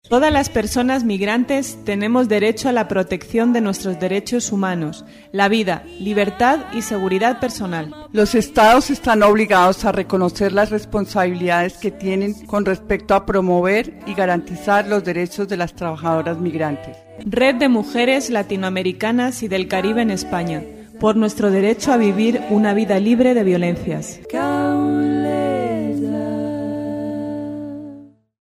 Todas las personas migrantes tenemos derecho a la protección de nuestros derechos humanos, la vida, libertad y seguridad personal. Los Estados están obligados a reconocer las responsabilidades que tienen con respecto a promover y garantizar los derechos de las trabajadoras migrantes. Red de Mujeres Latinoamericanas y del Caribe en España, por nuestro derecho a vivir una vida libre de violencias.